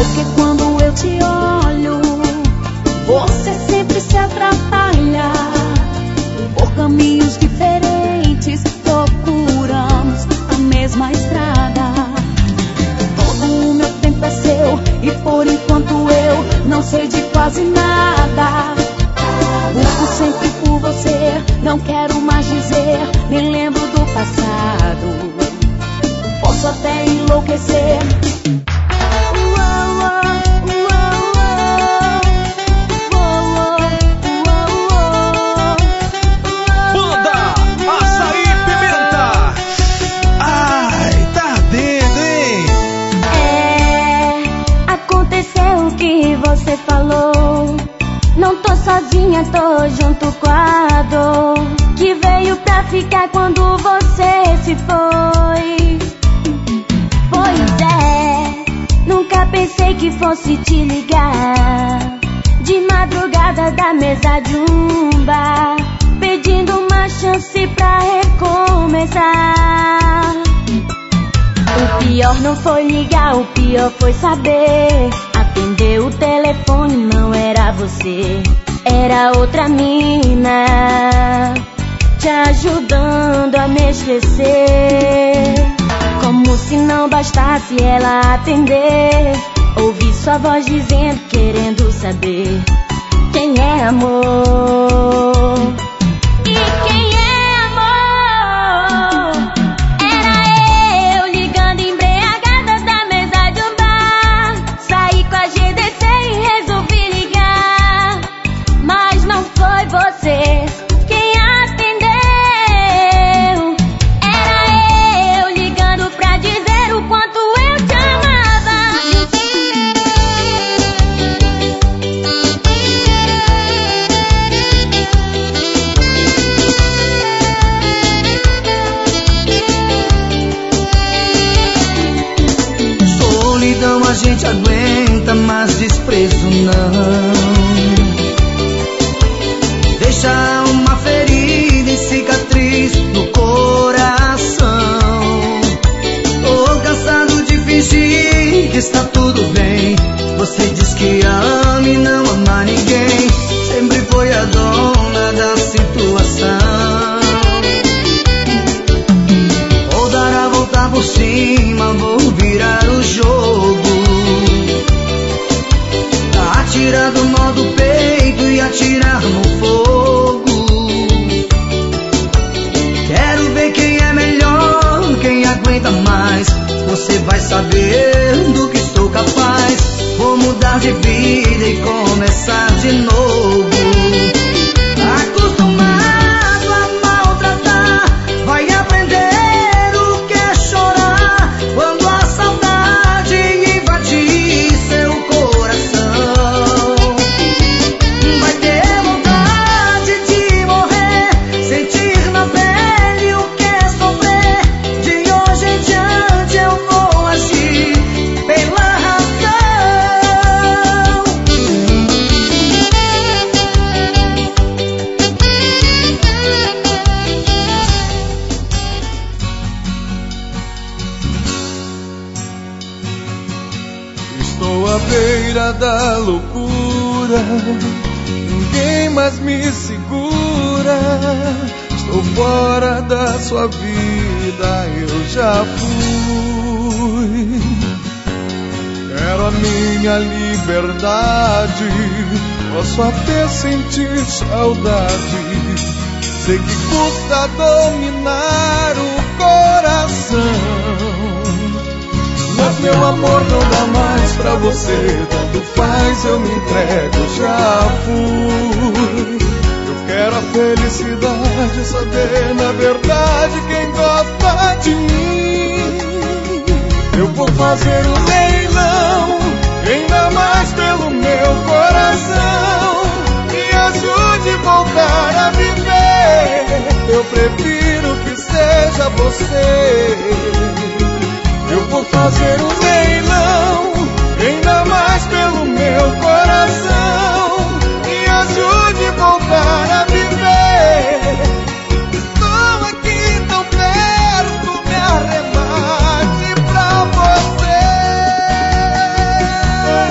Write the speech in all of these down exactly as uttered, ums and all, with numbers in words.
Porque quando eu te olho, você sempre se atrapalha. Por caminhos diferentes procuramos a mesma estrada. Todo o meu tempo é seu e por enquanto eu não sei de quase nada. Busco sempre por você, não quero mais dizer, nem lembro do passado. Posso até enlouquecer. Banda Açaí Pimenta. Ai, tá ardendo, hein? É, aconteceu o que você falou. Não tô sozinha, tô junto com a dor que veio pra ficar quando você se foi. Pois é, nunca pensei que fosse te ligar de madrugada da mesa de um bar, pedindo uma chance pra recomeçar. O pior não foi ligar, o pior foi saber. Atendeu o telefone, não era você, era outra mina te ajudando a me esquecer. Como se não bastasse ela atender, ouvi sua voz dizendo, querendo saber quem é amor. E quem é amor? Era eu ligando embriagada da mesa de um bar. Saí com a G D C e resolvi ligar, mas não foi você quem atendeu. Era eu ligando pra dizer o quanto eu te amava. Solidão a gente aguenta, mas desprezo não. Deixa uma ferida e cicatriz no coração. Tô cansado de fingir que está tudo bem. Você diz que ama e não ama ninguém. Sempre foi a dona da situação. Vou dar a volta por cima, vou virar o jogo. Atirar do nó do peito e atirar no fogo. Quero ver quem é melhor, quem aguenta mais. Você vai saber do que sou capaz. Vou mudar de vida e começar de novo. Acostumado a maltratar, vai aprender o que é chorar quando a saudade invadir seu coração. Vai ter vontade de morrer, sentir na pele o que é sofrer. De hoje em diante eu vou agir pela razão. Estou à beira da loucura, ninguém mais me segura. Estou fora da sua vida, eu já fui. Quero a minha liberdade, posso até sentir saudade. Sei que custa dominar o coração, mas meu amor não dá mais pra você. Tanto faz, eu me entrego, já fui. Eu quero a felicidade, saber na verdade quem gosta de mim. Eu vou fazer um leilão, ainda mais pelo meu coração. Me ajude a voltar a viver, eu prefiro que seja você. Eu vou fazer um leilão, ainda mais pelo meu coração. Me ajude a voltar a viver. Estou aqui tão perto, me arremate pra você.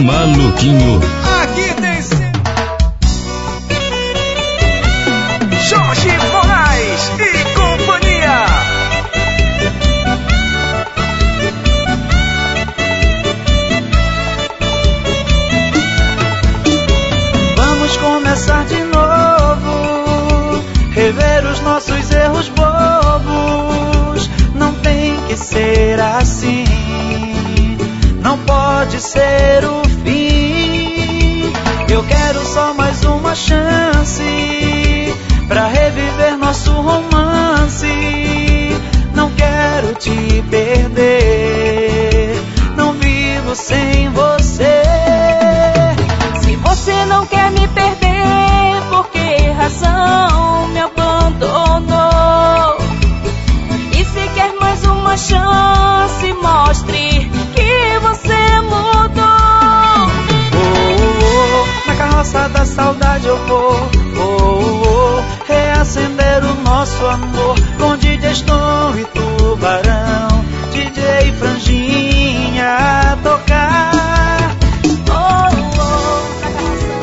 Maluquinho. Aqui tem Jorge Moraes e companhia. Vamos começar de novo, rever os nossos erros bobos. Não tem que ser assim, não pode ser o fim. Eu quero só mais uma chance pra reviver nosso romance. Não quero te perder, não vivo sem você. Se você não quer me perder, por que razão me abandonou? E se quer mais uma chance, mostre que você mudou. Oh, oh, na carroça da saudade eu vou, oh, oh, oh, reacender o nosso amor com D J Stone e Tubarão, D J Franjinha a tocar. Oh, oh, na carroça.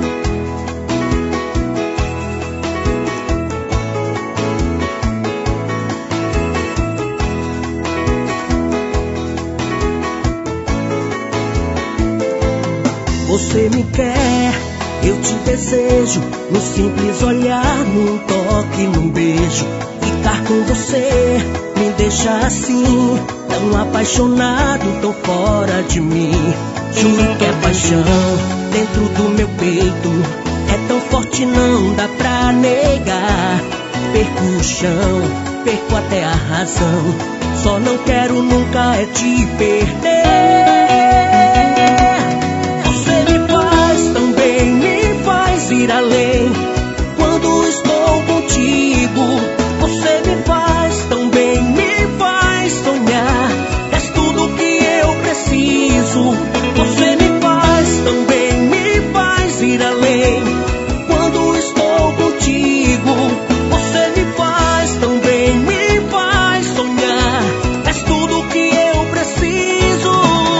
Você me quer, eu te desejo, no simples olhar, num toque, num beijo. Ficar com você me deixa assim, tão apaixonado, tão fora de mim. Juro que é paixão dentro do meu peito, é tão forte não dá pra negar. Perco o chão, perco até a razão, só não quero nunca é te perder. Me faz ir além quando estou contigo. Você me faz tão bem, me faz sonhar. És tudo que eu preciso. Você me faz tão bem, me faz ir além quando estou contigo. Você me faz tão bem, me faz sonhar. És tudo que eu preciso.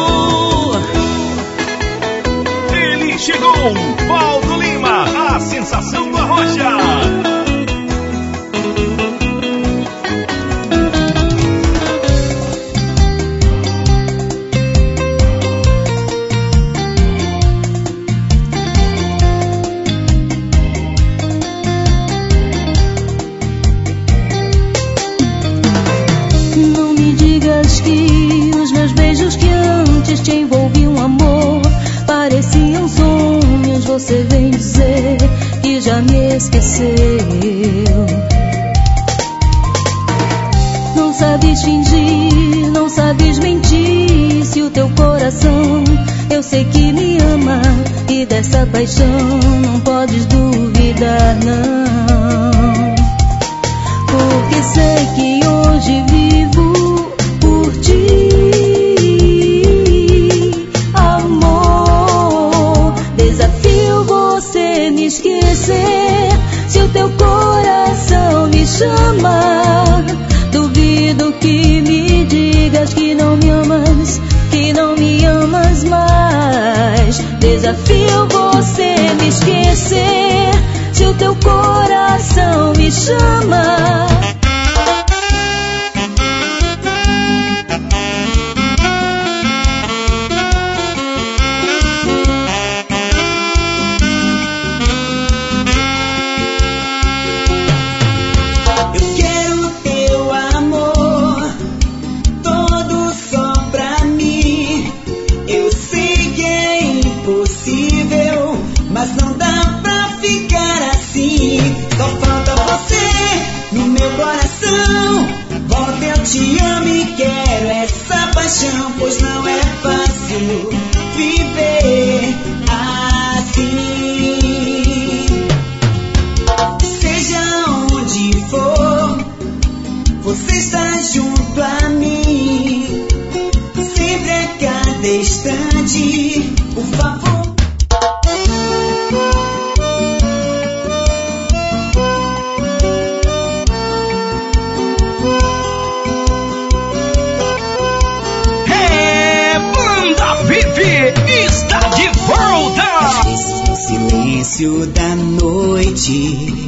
Ele chegou, Valdo Lima, a sensação do Arrocha. Não me digas que os meus beijos que antes te envolviam amor pareciam sonhos. Você vem dizer que já me esqueceu. Não sabes fingir, não sabes mentir. Se o teu coração eu sei que me ama, e dessa paixão não podes duvidar, não. Porque sei que hoje vivo por ti. Você me esquecer, se o teu coração me chama. Duvido que me digas que não me amas, que não me amas mais. Desafio você me esquecer, se o teu coração me chama. Mas não dá pra ficar assim. Só falta você no meu coração. Volta, eu te amo e quero essa paixão, pois não é fácil viver assim. Seja onde for, você está junto a mim. Sempre a cada instante, por favor. Vive, está silêncio da noite,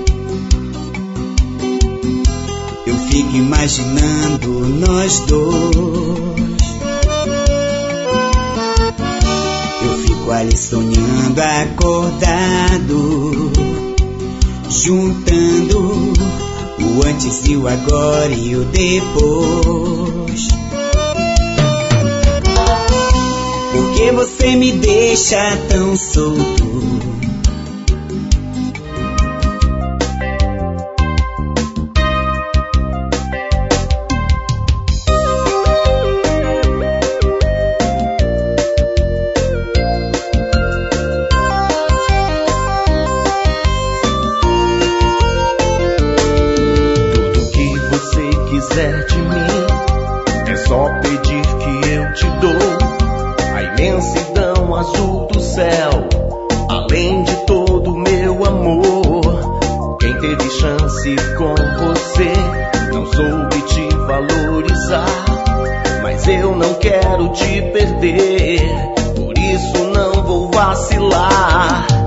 eu fico imaginando nós dois. Eu fico ali sonhando acordado, juntando o antes e o agora e o depois. Por que você me deixa tão solto? Tudo que você quiser de mim é só pedir que eu te dou. A imensidão azul do céu, além de todo o meu amor. Quem teve chance com você não soube te valorizar, mas eu não quero te perder, por isso não vou vacilar.